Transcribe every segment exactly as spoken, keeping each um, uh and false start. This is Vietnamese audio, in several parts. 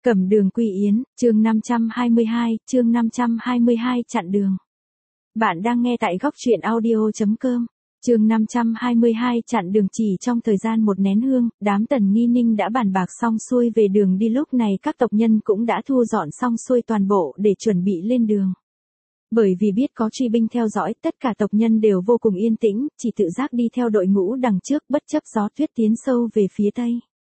Cẩm Đường Quy Yến, chương năm trăm hai mươi hai, chương năm trăm hai mươi hai chặn đường. Bạn đang nghe tại góc truyện audio chấm com. Chương năm trăm hai mươi hai chặn đường. Chỉ trong thời gian một nén hương, đám Tần Nghi Ninh đã bàn bạc xong xuôi về đường đi, lúc này các tộc nhân cũng đã thu dọn xong xuôi toàn bộ để chuẩn bị lên đường. Bởi vì biết có truy binh theo dõi, tất cả tộc nhân đều vô cùng yên tĩnh, chỉ tự giác đi theo đội ngũ đằng trước bất chấp gió tuyết tiến sâu về phía tây.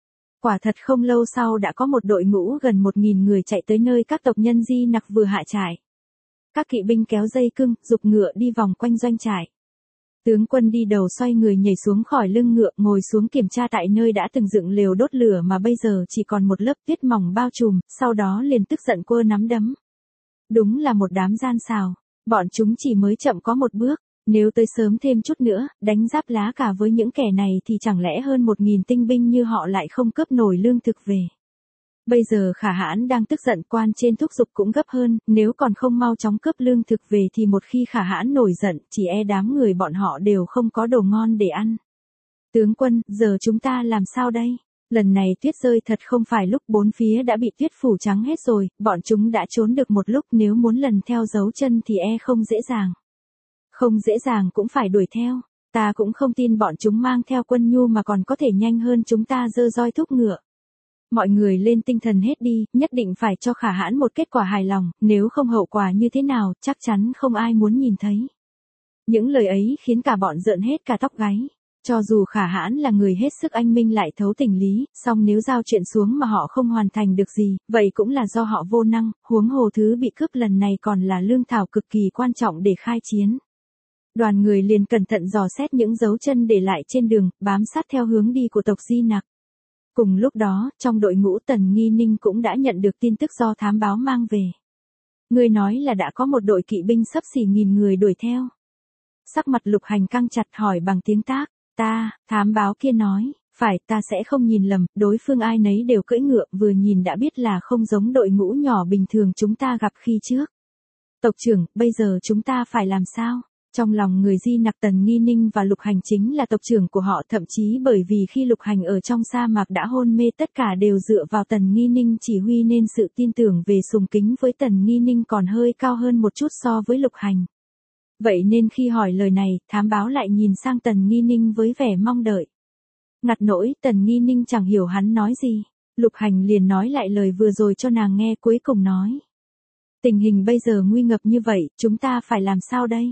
Quả thật không lâu sau đã có một đội ngũ gần một nghìn người chạy tới nơi các tộc nhân Di Nặc vừa hạ trại. Các kỵ binh kéo dây cưng, giục ngựa đi vòng quanh doanh trại. Tướng quân đi đầu xoay người nhảy xuống khỏi lưng ngựa, ngồi xuống kiểm tra tại nơi đã từng dựng lều đốt lửa mà bây giờ chỉ còn một lớp tuyết mỏng bao trùm, sau đó liền tức giận quơ nắm đấm. Đúng là một đám gian xào, bọn chúng chỉ mới chậm có một bước. Nếu tới sớm thêm chút nữa, đánh giáp lá cả với những kẻ này thì chẳng lẽ hơn một nghìn tinh binh như họ lại không cướp nổi lương thực về. Bây giờ Khả Hãn đang tức giận, quan trên thúc giục cũng gấp hơn, nếu còn không mau chóng cướp lương thực về thì một khi Khả Hãn nổi giận, chỉ e đám người bọn họ đều không có đồ ngon để ăn. Tướng quân, giờ chúng ta làm sao đây? Lần này tuyết rơi thật không phải lúc, bốn phía đã bị tuyết phủ trắng hết rồi, bọn chúng đã trốn được một lúc, nếu muốn lần theo dấu chân thì e không dễ dàng. Không dễ dàng cũng phải đuổi theo, ta cũng không tin bọn chúng mang theo quân nhu mà còn có thể nhanh hơn chúng ta giơ roi thúc ngựa. Mọi người lên tinh thần hết đi, nhất định phải cho Khả Hãn một kết quả hài lòng, nếu không hậu quả như thế nào, chắc chắn không ai muốn nhìn thấy. Những lời ấy khiến cả bọn rợn hết cả tóc gáy. Cho dù Khả Hãn là người hết sức anh minh lại thấu tình lý, song nếu giao chuyện xuống mà họ không hoàn thành được gì, vậy cũng là do họ vô năng, huống hồ thứ bị cướp lần này còn là lương thảo cực kỳ quan trọng để khai chiến. Đoàn người liền cẩn thận dò xét những dấu chân để lại trên đường, bám sát theo hướng đi của tộc Di Nặc. Cùng lúc đó, trong đội ngũ Tần Nghi Ninh cũng đã nhận được tin tức do thám báo mang về. Người nói là đã có một đội kỵ binh xấp xỉ nghìn người đuổi theo. Sắc mặt Lục Hành căng chặt hỏi bằng tiếng Tác, ta, thám báo kia nói, phải, ta sẽ không nhìn lầm, đối phương ai nấy đều cưỡi ngựa, vừa nhìn đã biết là không giống đội ngũ nhỏ bình thường chúng ta gặp khi trước. Tộc trưởng, bây giờ chúng ta phải làm sao? Trong lòng người Di Nặc, Tần Nghi Ninh và Lục Hành chính là tộc trưởng của họ, thậm chí bởi vì khi Lục Hành ở trong sa mạc đã hôn mê, tất cả đều dựa vào Tần Nghi Ninh chỉ huy nên sự tin tưởng về sùng kính với Tần Nghi Ninh còn hơi cao hơn một chút so với Lục Hành. Vậy nên khi hỏi lời này, thám báo lại nhìn sang Tần Nghi Ninh với vẻ mong đợi. Ngặt nỗi, Tần Nghi Ninh chẳng hiểu hắn nói gì. Lục Hành liền nói lại lời vừa rồi cho nàng nghe, cuối cùng nói. Tình hình bây giờ nguy ngập như vậy, chúng ta phải làm sao đây?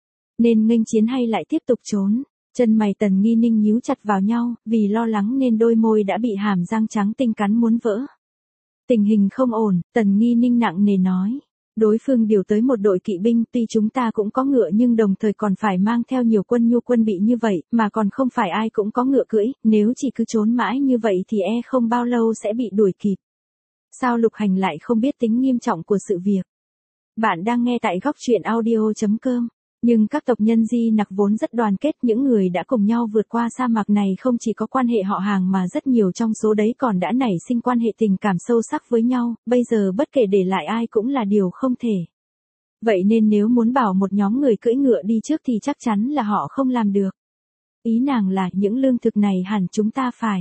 Nên nghênh chiến hay lại tiếp tục trốn? Chân mày Tần Nghi Ninh nhíu chặt vào nhau, vì lo lắng nên đôi môi đã bị hàm răng trắng tinh cắn muốn vỡ. Tình hình không ổn, Tần Nghi Ninh nặng nề nói. Đối phương điều tới một đội kỵ binh, tuy chúng ta cũng có ngựa nhưng đồng thời còn phải mang theo nhiều quân nhu quân bị như vậy, mà còn không phải ai cũng có ngựa cưỡi, nếu chỉ cứ trốn mãi như vậy thì e không bao lâu sẽ bị đuổi kịp. Sao Lục Hành lại không biết tính nghiêm trọng của sự việc? Bạn đang nghe tại góc truyện audio chấm com. Nhưng các tộc nhân Di Nặc vốn rất đoàn kết, những người đã cùng nhau vượt qua sa mạc này không chỉ có quan hệ họ hàng mà rất nhiều trong số đấy còn đã nảy sinh quan hệ tình cảm sâu sắc với nhau, bây giờ bất kể để lại ai cũng là điều không thể. Vậy nên nếu muốn bảo một nhóm người cưỡi ngựa đi trước thì chắc chắn là họ không làm được. Ý nàng là những lương thực này hẳn chúng ta phải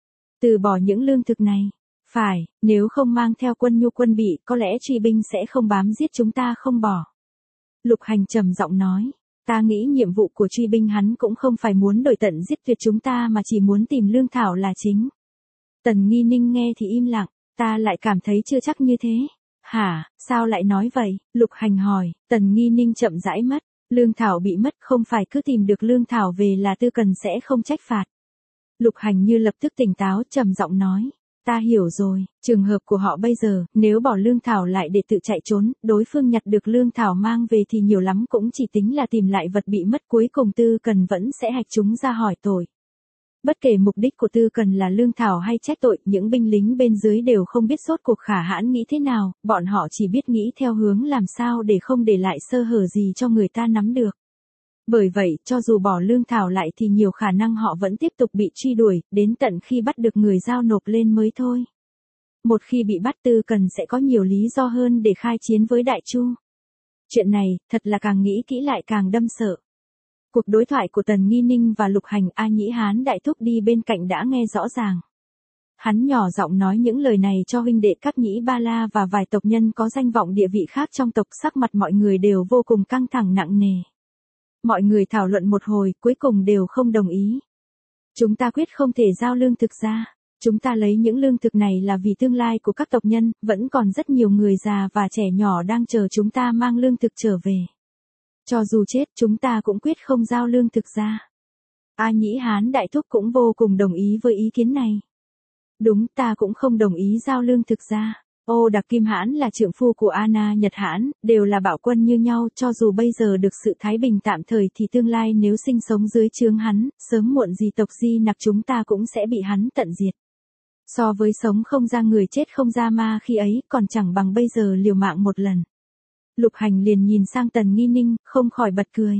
từ bỏ những lương thực này. Phải, nếu không mang theo quân nhu quân bị, có lẽ truy binh sẽ không bám giết chúng ta không bỏ. Lục Hành trầm giọng nói, ta nghĩ nhiệm vụ của truy binh hắn cũng không phải muốn đuổi tận giết tuyệt chúng ta mà chỉ muốn tìm lương thảo là chính. Tần Nghi Ninh nghe thì im lặng, ta lại cảm thấy chưa chắc như thế. Hả, sao lại nói vậy? Lục Hành hỏi, Tần Nghi Ninh chậm rãi mất, lương thảo bị mất không phải cứ tìm được lương thảo về là Tư Cần sẽ không trách phạt. Lục Hành như lập tức tỉnh táo, trầm giọng nói. Ta hiểu rồi, trường hợp của họ bây giờ, nếu bỏ lương thảo lại để tự chạy trốn, đối phương nhặt được lương thảo mang về thì nhiều lắm cũng chỉ tính là tìm lại vật bị mất, cuối cùng Tư Cần vẫn sẽ hạch chúng ra hỏi tội. Bất kể mục đích của Tư Cần là lương thảo hay trách tội, những binh lính bên dưới đều không biết rốt cuộc Khả Hãn nghĩ thế nào, bọn họ chỉ biết nghĩ theo hướng làm sao để không để lại sơ hở gì cho người ta nắm được. Bởi vậy, cho dù bỏ lương thảo lại thì nhiều khả năng họ vẫn tiếp tục bị truy đuổi, đến tận khi bắt được người giao nộp lên mới thôi. Một khi bị bắt, Tư Cần sẽ có nhiều lý do hơn để khai chiến với Đại Chu. Chuyện này, thật là càng nghĩ kỹ lại càng đâm sợ. Cuộc đối thoại của Tần Nghi Ninh và Lục Hành, A Nhĩ Hán Đại Thúc đi bên cạnh đã nghe rõ ràng. Hắn nhỏ giọng nói những lời này cho huynh đệ các Nhĩ Ba La và vài tộc nhân có danh vọng địa vị khác trong tộc, sắc mặt mọi người đều vô cùng căng thẳng nặng nề. Mọi người thảo luận một hồi, cuối cùng đều không đồng ý. Chúng ta quyết không thể giao lương thực ra. Chúng ta lấy những lương thực này là vì tương lai của các tộc nhân, vẫn còn rất nhiều người già và trẻ nhỏ đang chờ chúng ta mang lương thực trở về. Cho dù chết, chúng ta cũng quyết không giao lương thực ra. A Nhĩ Hán Đại Thúc cũng vô cùng đồng ý với ý kiến này. Đúng, ta cũng không đồng ý giao lương thực ra. Ô Đặc Kim Hãn là trượng phu của Anna Nhật Hãn, đều là bạo quân như nhau, cho dù bây giờ được sự thái bình tạm thời thì tương lai nếu sinh sống dưới trướng hắn, sớm muộn gì tộc Di Nặc chúng ta cũng sẽ bị hắn tận diệt. So với sống không ra người chết không ra ma khi ấy, còn chẳng bằng bây giờ liều mạng một lần. Lục Hành liền nhìn sang Tần Nghi Ninh, không khỏi bật cười.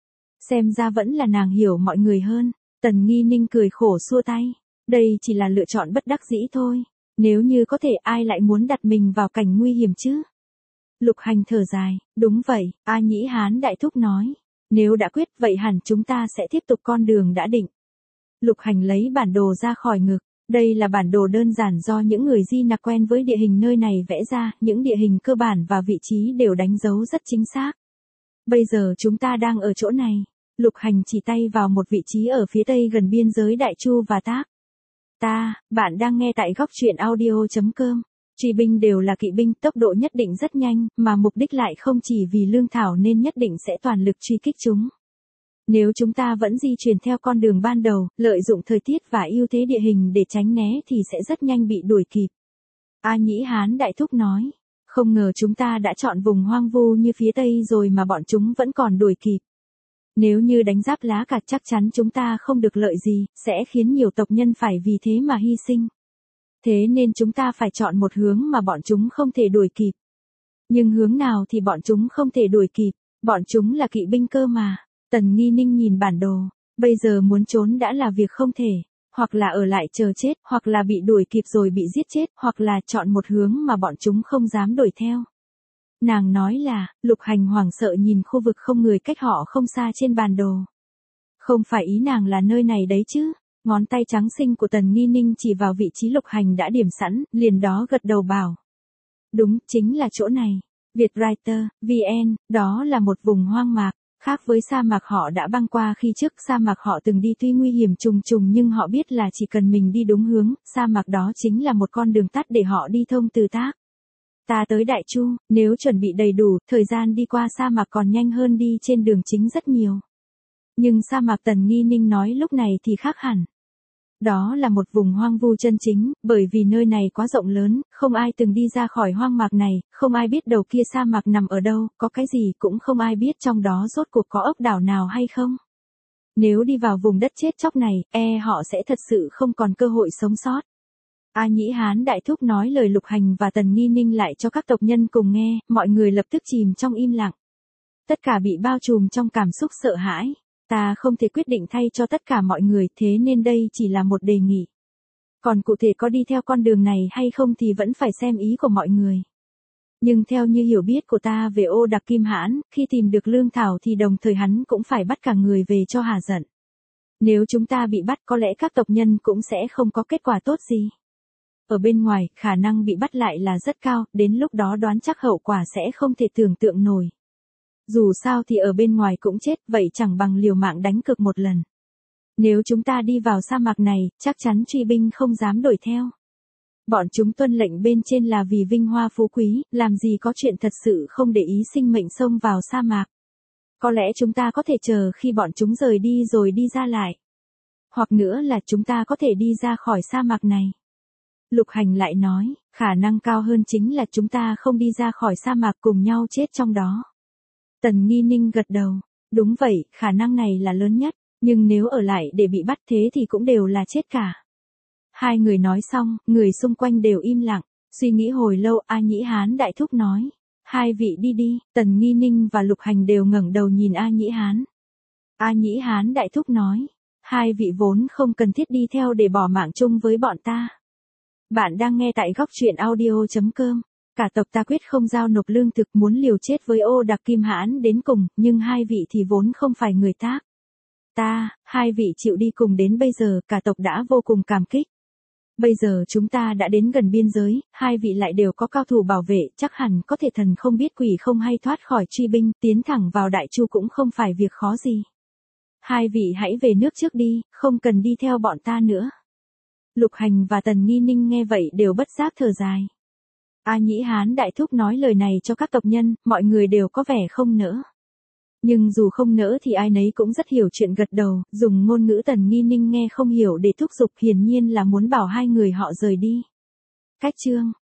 Xem ra vẫn là nàng hiểu mọi người hơn. Tần Nghi Ninh cười khổ xua tay. Đây chỉ là lựa chọn bất đắc dĩ thôi. Nếu như có thể, ai lại muốn đặt mình vào cảnh nguy hiểm chứ? Lục Hành thở dài. Đúng vậy, A Nhĩ Hán Đại Thúc nói. Nếu đã quyết vậy hẳn chúng ta sẽ tiếp tục con đường đã định. Lục Hành lấy bản đồ ra khỏi ngực. Đây là bản đồ đơn giản do những người Di Nặc quen với địa hình nơi này vẽ ra, những địa hình cơ bản và vị trí đều đánh dấu rất chính xác. Bây giờ chúng ta đang ở chỗ này. Lục Hành chỉ tay vào một vị trí ở phía tây gần biên giới Đại Chu và Tác. Ta, bạn đang nghe tại góc truyện audio chấm com. Truy binh đều là kỵ binh, tốc độ nhất định rất nhanh, mà mục đích lại không chỉ vì lương thảo nên nhất định sẽ toàn lực truy kích chúng. Nếu chúng ta vẫn di chuyển theo con đường ban đầu, lợi dụng thời tiết và ưu thế địa hình để tránh né thì sẽ rất nhanh bị đuổi kịp. A Nhĩ Hán Đại Thúc nói, không ngờ chúng ta đã chọn vùng hoang vu như phía Tây rồi mà bọn chúng vẫn còn đuổi kịp. Nếu như đánh giáp lá cả chắc chắn chúng ta không được lợi gì, sẽ khiến nhiều tộc nhân phải vì thế mà hy sinh. Thế nên chúng ta phải chọn một hướng mà bọn chúng không thể đuổi kịp. Nhưng hướng nào thì bọn chúng không thể đuổi kịp, bọn chúng là kỵ binh cơ mà. Tần Nghi Ninh nhìn bản đồ, bây giờ muốn trốn đã là việc không thể, hoặc là ở lại chờ chết, hoặc là bị đuổi kịp rồi bị giết chết, hoặc là chọn một hướng mà bọn chúng không dám đuổi theo. Nàng nói là, Lục Hành hoảng sợ nhìn khu vực không người cách họ không xa trên bản đồ. Không phải ý nàng là nơi này đấy chứ, ngón tay trắng xinh của Tần Nghi Ninh chỉ vào vị trí Lục Hành đã điểm sẵn, liền đó gật đầu bảo. Đúng, chính là chỗ này. Vietwriter, vê en, đó là một vùng hoang mạc. Khác với sa mạc họ đã băng qua khi trước, sa mạc họ từng đi tuy nguy hiểm trùng trùng nhưng họ biết là chỉ cần mình đi đúng hướng, sa mạc đó chính là một con đường tắt để họ đi thông từ Tác. Ta tới Đại Chu, nếu chuẩn bị đầy đủ, thời gian đi qua sa mạc còn nhanh hơn đi trên đường chính rất nhiều. Nhưng sa mạc Tần Nghi Ninh nói lúc này thì khác hẳn. Đó là một vùng hoang vu chân chính, bởi vì nơi này quá rộng lớn, không ai từng đi ra khỏi hoang mạc này, không ai biết đầu kia sa mạc nằm ở đâu, có cái gì cũng không ai biết trong đó rốt cuộc có ốc đảo nào hay không. Nếu đi vào vùng đất chết chóc này, e họ sẽ thật sự không còn cơ hội sống sót. A Nhĩ Hán Đại Thúc nói lời Lục Hành và Tần Nghi Ninh lại cho các tộc nhân cùng nghe, mọi người lập tức chìm trong im lặng. Tất cả bị bao trùm trong cảm xúc sợ hãi. Ta không thể quyết định thay cho tất cả mọi người, thế nên đây chỉ là một đề nghị. Còn cụ thể có đi theo con đường này hay không thì vẫn phải xem ý của mọi người. Nhưng theo như hiểu biết của ta về Ô Đặc Kim Hãn, khi tìm được lương thảo thì đồng thời hắn cũng phải bắt cả người về cho hả giận. Nếu chúng ta bị bắt có lẽ các tộc nhân cũng sẽ không có kết quả tốt gì. Ở bên ngoài, khả năng bị bắt lại là rất cao, đến lúc đó đoán chắc hậu quả sẽ không thể tưởng tượng nổi. Dù sao thì ở bên ngoài cũng chết, vậy chẳng bằng liều mạng đánh cược một lần. Nếu chúng ta đi vào sa mạc này, chắc chắn truy binh không dám đuổi theo. Bọn chúng tuân lệnh bên trên là vì vinh hoa phú quý, làm gì có chuyện thật sự không để ý sinh mệnh xông vào sa mạc. Có lẽ chúng ta có thể chờ khi bọn chúng rời đi rồi đi ra lại. Hoặc nữa là chúng ta có thể đi ra khỏi sa mạc này. Lục Hành lại nói, khả năng cao hơn chính là chúng ta không đi ra khỏi sa mạc cùng nhau chết trong đó. Tần Nghi Ninh gật đầu, đúng vậy, khả năng này là lớn nhất, nhưng nếu ở lại để bị bắt thế thì cũng đều là chết cả. Hai người nói xong, người xung quanh đều im lặng, suy nghĩ hồi lâu. A Nhĩ Hán Đại Thúc nói, hai vị đi đi. Tần Nghi Ninh và Lục Hành đều ngẩng đầu nhìn A Nhĩ Hán. A Nhĩ Hán Đại Thúc nói, hai vị vốn không cần thiết đi theo để bỏ mạng chung với bọn ta. Bạn đang nghe tại góc truyện audio chấm com. Cả tộc ta quyết không giao nộp lương thực, muốn liều chết với Ô Đặc Kim Hãn đến cùng, nhưng hai vị thì vốn không phải người Tác. Ta, hai vị chịu đi cùng đến bây giờ, cả tộc đã vô cùng cảm kích. Bây giờ chúng ta đã đến gần biên giới, hai vị lại đều có cao thủ bảo vệ, chắc hẳn có thể thần không biết quỷ không hay thoát khỏi truy binh, tiến thẳng vào Đại Chu cũng không phải việc khó gì. Hai vị hãy về nước trước đi, không cần đi theo bọn ta nữa. Lục Hành và Tần Nghi Ninh nghe vậy đều bất giác thở dài. A Nhĩ Hán đại thúc nói lời này cho các tộc nhân, mọi người đều có vẻ không nỡ. Nhưng dù không nỡ thì ai nấy cũng rất hiểu chuyện gật đầu, dùng ngôn ngữ Tần Nghi Ninh nghe không hiểu để thúc giục, hiển nhiên là muốn bảo hai người họ rời đi. Cách chương